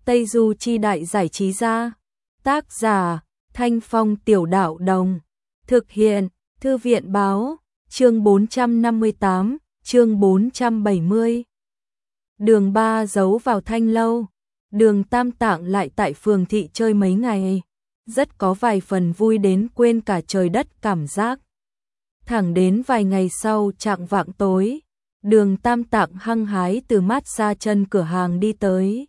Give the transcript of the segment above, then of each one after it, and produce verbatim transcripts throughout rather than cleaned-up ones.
Tây Du Chi Đại Giải Trí Gia. Tác giả Thanh Phong Tiểu Đạo Đồng. Thực hiện Thư viện Báo. Chương bốn trăm năm mươi tám, chương bốn trăm bảy mươi. Đường Ba giấu vào Thanh Lâu. Đường Tam Tạng lại tại phường thị chơi mấy ngày, rất có vài phần vui đến quên cả trời đất cảm giác. Thẳng đến vài ngày sau chạng vạng tối, Đường Tam Tạng hăng hái từ mát xa chân cửa hàng đi tới.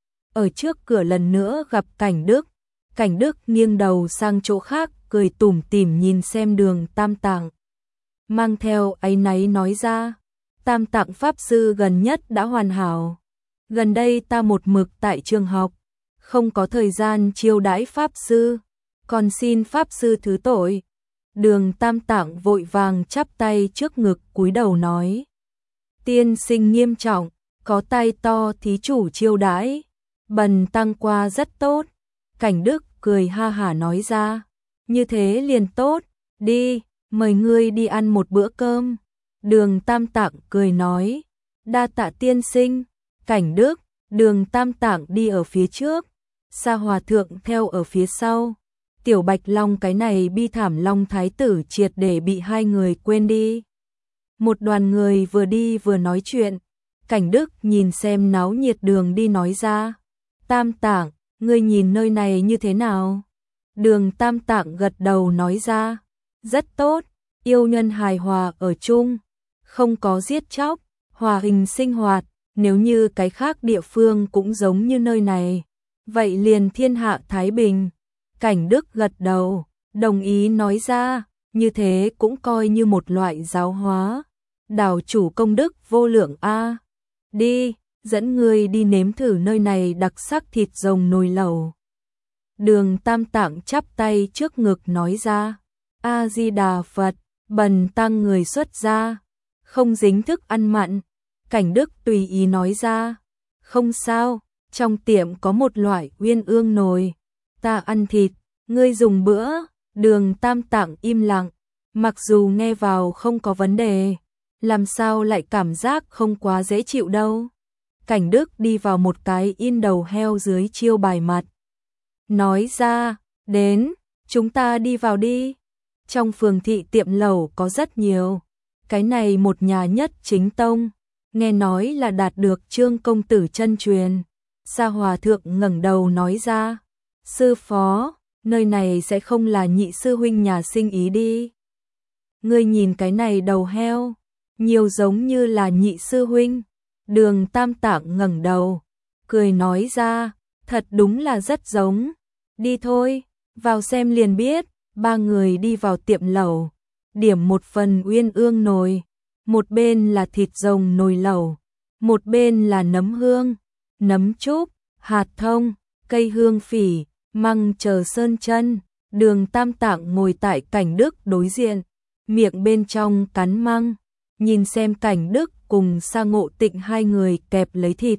Ở trước cửa lần nữa gặp Cảnh Đức. Cảnh Đức nghiêng đầu sang chỗ khác, cười tủm tỉm nhìn xem Đường Tam Tạng, mang theo áy náy nói ra: Tam Tạng Pháp Sư gần nhất đã hoàn hảo. Gần đây ta một mực tại trường học, không có thời gian chiêu đãi Pháp Sư, còn xin Pháp Sư thứ tội. Đường Tam Tạng vội vàng chắp tay trước ngực cúi đầu nói: Tiên sinh nghiêm trọng, có tay to thí chủ chiêu đãi, bần tăng qua rất tốt. Cảnh Đức cười ha hả nói ra: Như thế liền tốt, đi, mời ngươi đi ăn một bữa cơm. Đường Tam Tạng cười nói: Đa tạ tiên sinh. Cảnh Đức, Đường Tam Tạng đi ở phía trước, Sa Hòa Thượng theo ở phía sau. Tiểu Bạch Long cái này bi thảm Long Thái tử triệt để bị hai người quên đi. Một đoàn người vừa đi vừa nói chuyện. Cảnh Đức nhìn xem náo nhiệt đường đi nói ra: Tam Tạng, ngươi nhìn nơi này như thế nào? Đường Tam Tạng gật đầu nói ra: Rất tốt, yêu nhân hài hòa ở chung, không có giết chóc, hòa hình sinh hoạt. Nếu như cái khác địa phương cũng giống như nơi này, vậy liền thiên hạ thái bình. Cảnh Đức gật đầu, đồng ý nói ra: Như thế cũng coi như một loại giáo hóa. Đảo chủ công đức vô lượng a. Đi, dẫn ngươi đi nếm thử nơi này đặc sắc thịt rồng nồi lẩu. Đường Tam Tạng chắp tay trước ngực nói ra: A Di Đà Phật, bần tăng người xuất gia, không dính thức ăn mặn. Cảnh Đức tùy ý nói ra: Không sao, trong tiệm có một loại uyên ương nồi, ta ăn thịt, ngươi dùng bữa. Đường Tam Tạng im lặng, mặc dù nghe vào không có vấn đề, làm sao lại cảm giác không quá dễ chịu đâu. Cảnh Đức đi vào một cái in đầu heo dưới chiêu bài mặt, nói ra: Đến, chúng ta đi vào đi. Trong phường thị tiệm lẩu có rất nhiều, cái này một nhà nhất chính tông, nghe nói là đạt được Trương công tử chân truyền. Sa Hòa Thượng ngẩng đầu nói ra: Sư phó, nơi này sẽ không là nhị sư huynh nhà sinh ý đi. Ngươi nhìn cái này đầu heo, nhiều giống như là nhị sư huynh. Đường Tam Tạng ngẩng đầu, cười nói ra: Thật đúng là rất giống. Đi thôi, vào xem liền biết. Ba người đi vào tiệm lẩu, điểm một phần uyên ương nồi. Một bên là thịt rồng nồi lẩu, một bên là nấm hương, nấm trúc, hạt thông, cây hương phỉ, măng chờ sơn chân. Đường Tam Tạng ngồi tại Cảnh Đức đối diện, miệng bên trong cắn măng, nhìn xem Cảnh Đức cùng Sa Ngộ Tịnh hai người kẹp lấy thịt,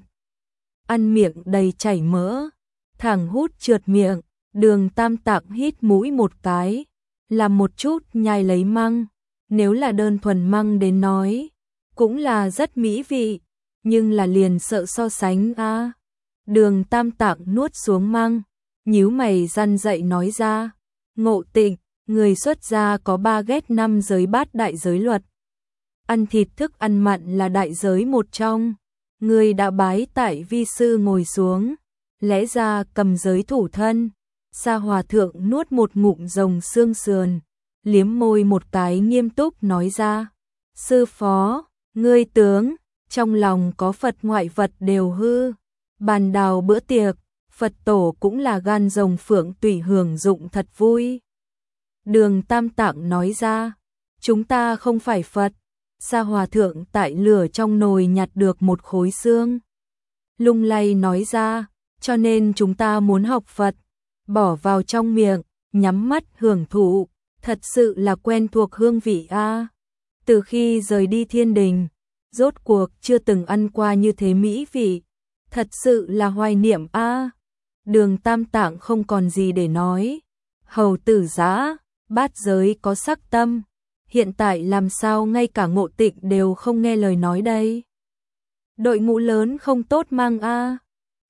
ăn miệng đầy chảy mỡ, thẳng hút trượt miệng. Đường Tam Tạng hít mũi một cái, làm một chút nhai lấy măng. Nếu là đơn thuần măng đến nói, cũng là rất mỹ vị, nhưng là liền sợ so sánh a. À. Đường Tam Tạng nuốt xuống măng, nhíu mày răn dậy nói ra: Ngộ Tịnh, người xuất gia có ba ghét năm giới bát đại giới luật. Ăn thịt thức ăn mặn là đại giới một trong. Người đã bái tại vi sư ngồi xuống, lẽ ra cầm giới thủ thân. Sa Hòa Thượng nuốt một ngụm rồng xương sườn, liếm môi một cái nghiêm túc nói ra: Sư phó, ngươi tướng, trong lòng có Phật ngoại vật đều hư. Bàn đào bữa tiệc, Phật tổ cũng là gan rồng phượng tùy hưởng dụng thật vui. Đường Tam Tạng nói ra: Chúng ta không phải Phật. Sa Hòa Thượng tại lửa trong nồi nhặt được một khối xương, lung lay nói ra: Cho nên chúng ta muốn học Phật, bỏ vào trong miệng, nhắm mắt hưởng thụ, thật sự là quen thuộc hương vị a. À. Từ khi rời đi thiên đình, rốt cuộc chưa từng ăn qua như thế mỹ vị, thật sự là hoài niệm a. À. Đường Tam Tạng không còn gì để nói. Hầu tử Dã, bát giới có sắc tâm, hiện tại làm sao ngay cả Ngộ Tịnh đều không nghe lời nói đây. Đội ngũ lớn không tốt mang a. À.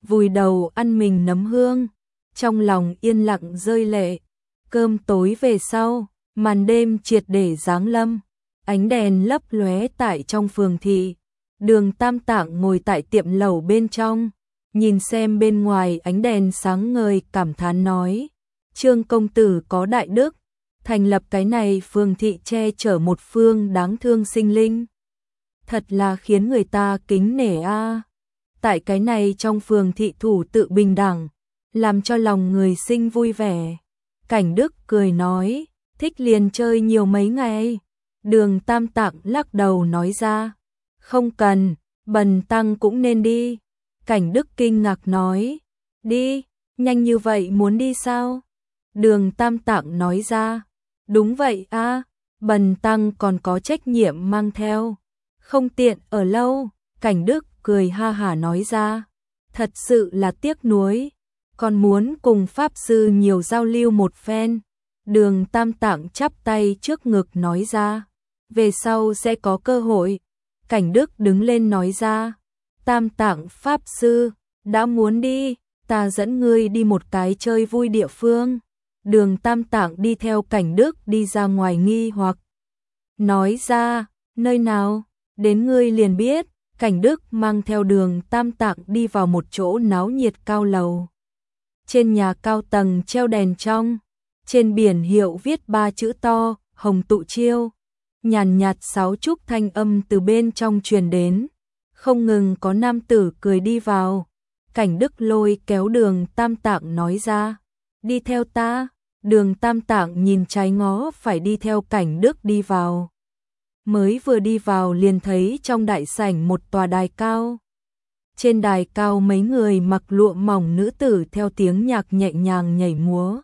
vùi đầu ăn mình nấm hương, trong lòng yên lặng rơi lệ. Cơm tối về sau, màn đêm triệt để giáng lâm, ánh đèn lấp lóe tại trong phường thị. Đường Tam Tạng ngồi tại tiệm lẩu bên trong, nhìn xem bên ngoài ánh đèn sáng ngời, cảm thán nói: Trương công tử có đại đức, thành lập cái này phường thị che chở một phương đáng thương sinh linh. Thật là khiến người ta kính nể a. Tại cái này trong phường thị thủ tự bình đẳng, làm cho lòng người sinh vui vẻ. Cảnh Đức cười nói: thích liền chơi nhiều mấy ngày. Đường Tam Tạng lắc đầu nói ra: không cần, bần tăng cũng nên đi. Cảnh Đức kinh ngạc nói: đi, nhanh như vậy muốn đi sao? Đường Tam Tạng nói ra: đúng vậy a, bần tăng còn có trách nhiệm mang theo, không tiện ở lâu. Cảnh Đức cười ha hả nói ra: thật sự là tiếc nuối, còn muốn cùng Pháp Sư nhiều giao lưu một phen. Đường Tam Tạng chắp tay trước ngực nói ra: về sau sẽ có cơ hội. Cảnh Đức đứng lên nói ra: Tam Tạng Pháp Sư, đã muốn đi, ta dẫn ngươi đi một cái chơi vui địa phương. Đường Tam Tạng đi theo Cảnh Đức đi ra ngoài nghi hoặc nói ra: nơi nào? Đến ngươi liền biết. Cảnh Đức mang theo Đường Tam Tạng đi vào một chỗ náo nhiệt cao lầu. Trên nhà cao tầng treo đèn trong, trên biển hiệu viết ba chữ to: Hồng Tụ Chiêu. Nhàn nhạt sáo trúc thanh âm từ bên trong truyền đến, không ngừng có nam tử cười đi vào. Cảnh Đức lôi kéo Đường Tam Tạng nói ra: đi theo ta. Đường Tam Tạng nhìn trái ngó phải đi theo Cảnh Đức đi vào. Mới vừa đi vào liền thấy trong đại sảnh một tòa đài cao. Trên đài cao mấy người mặc lụa mỏng nữ tử theo tiếng nhạc nhẹ nhàng nhảy múa.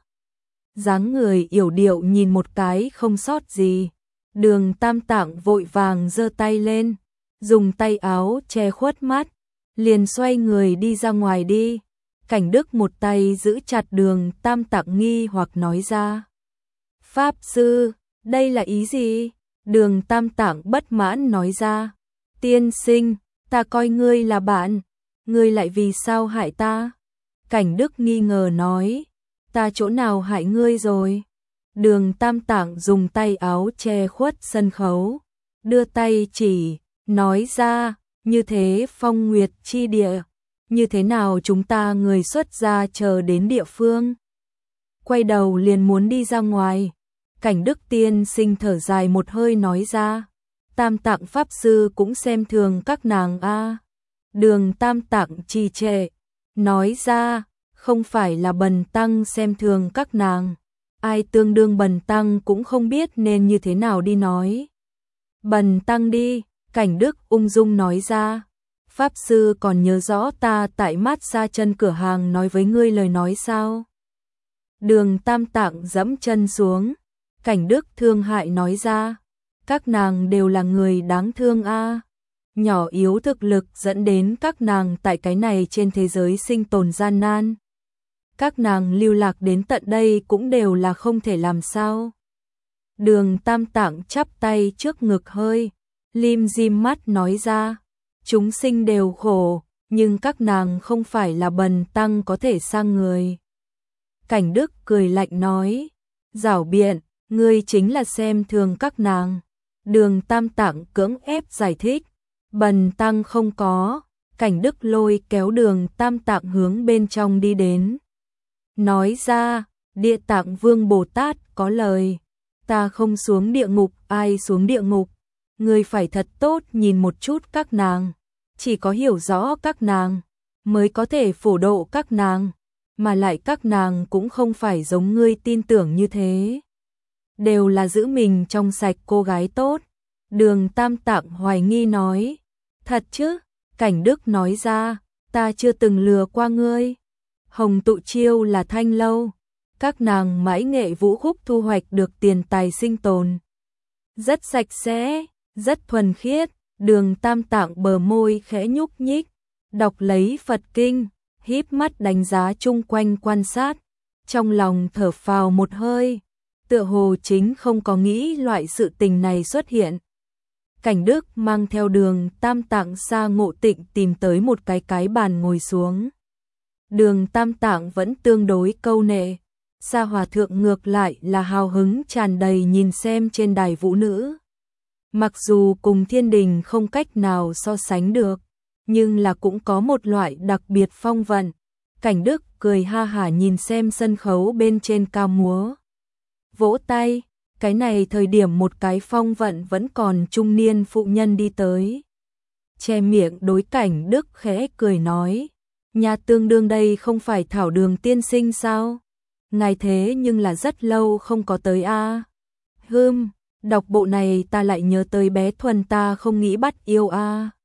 Dáng người yểu điệu nhìn một cái không sót gì. Đường Tam Tạng vội vàng giơ tay lên, dùng tay áo che khuất mắt, liền xoay người đi ra ngoài đi. Cảnh Đức một tay giữ chặt Đường Tam Tạng nghi hoặc nói ra: Pháp Sư, đây là ý gì? Đường Tam Tạng bất mãn nói ra: tiên sinh, ta coi ngươi là bạn, ngươi lại vì sao hại ta? Cảnh Đức nghi ngờ nói: ta chỗ nào hại ngươi rồi? Đường Tam Tạng dùng tay áo che khuất sân khấu, đưa tay chỉ, nói ra: như thế phong nguyệt chi địa, như thế nào chúng ta người xuất gia chờ đến địa phương? Quay đầu liền muốn đi ra ngoài. Cảnh Đức tiên sinh thở dài một hơi nói ra: Tam Tạng Pháp Sư cũng xem thường các nàng a. Đường Tam Tạng trì trệ, nói ra: không phải là bần tăng xem thường các nàng, ai tương đương bần tăng cũng không biết nên như thế nào đi nói. Bần tăng đi. Cảnh Đức ung dung nói ra: Pháp Sư còn nhớ rõ ta tại mát xa chân cửa hàng nói với ngươi lời nói sao? Đường Tam Tạng dẫm chân xuống. Cảnh Đức thương hại nói ra: các nàng đều là người đáng thương a, nhỏ yếu thực lực dẫn đến các nàng tại cái này trên thế giới sinh tồn gian nan. Các nàng lưu lạc đến tận đây cũng đều là không thể làm sao. Đường Tam Tạng chắp tay trước ngực hơi lim dim mắt nói ra: chúng sinh đều khổ, nhưng các nàng không phải là bần tăng có thể sang người. Cảnh Đức cười lạnh nói: giảo biện, ngươi chính là xem thường các nàng. Đường Tam Tạng cưỡng ép giải thích: bần tăng không có. Cảnh Đức lôi kéo Đường Tam Tạng hướng bên trong đi đến, nói ra: Địa Tạng Vương Bồ Tát có lời, ta không xuống địa ngục, ai xuống địa ngục? Ngươi phải thật tốt nhìn một chút các nàng, chỉ có hiểu rõ các nàng mới có thể phổ độ các nàng, mà lại các nàng cũng không phải giống ngươi tin tưởng như thế, đều là giữ mình trong sạch cô gái tốt. Đường Tam Tạng hoài nghi nói: thật chứ? Cảnh Đức nói ra: ta chưa từng lừa qua ngươi. Hồng Tụ Chiêu là thanh lâu, các nàng mãi nghệ vũ khúc thu hoạch được tiền tài sinh tồn, rất sạch sẽ, rất thuần khiết. Đường Tam Tạng bờ môi khẽ nhúc nhích, đọc lấy Phật kinh, híp mắt đánh giá chung quanh quan sát, trong lòng thở phào một hơi, tựa hồ chính không có nghĩ loại sự tình này xuất hiện. Cảnh Đức mang theo Đường Tam Tạng xa Ngộ Tịnh tìm tới một cái cái bàn ngồi xuống. Đường Tam Tạng vẫn tương đối câu nệ. Sa Hòa Thượng ngược lại là hào hứng tràn đầy nhìn xem trên đài vũ nữ. Mặc dù cùng thiên đình không cách nào so sánh được, nhưng là cũng có một loại đặc biệt phong vận. Cảnh Đức cười ha hả nhìn xem sân khấu bên trên cao múa. Vỗ tay, cái này thời điểm một cái phong vận vẫn còn trung niên phụ nhân đi tới. Che miệng đối Cảnh Đức khẽ cười nói, nhà tương đương đây không phải Thảo Đường tiên sinh sao? Ngài thế nhưng là rất lâu không có tới a. À. Hừm, đọc bộ này ta lại nhớ tới bé Thuần ta không nghĩ bắt yêu a. À.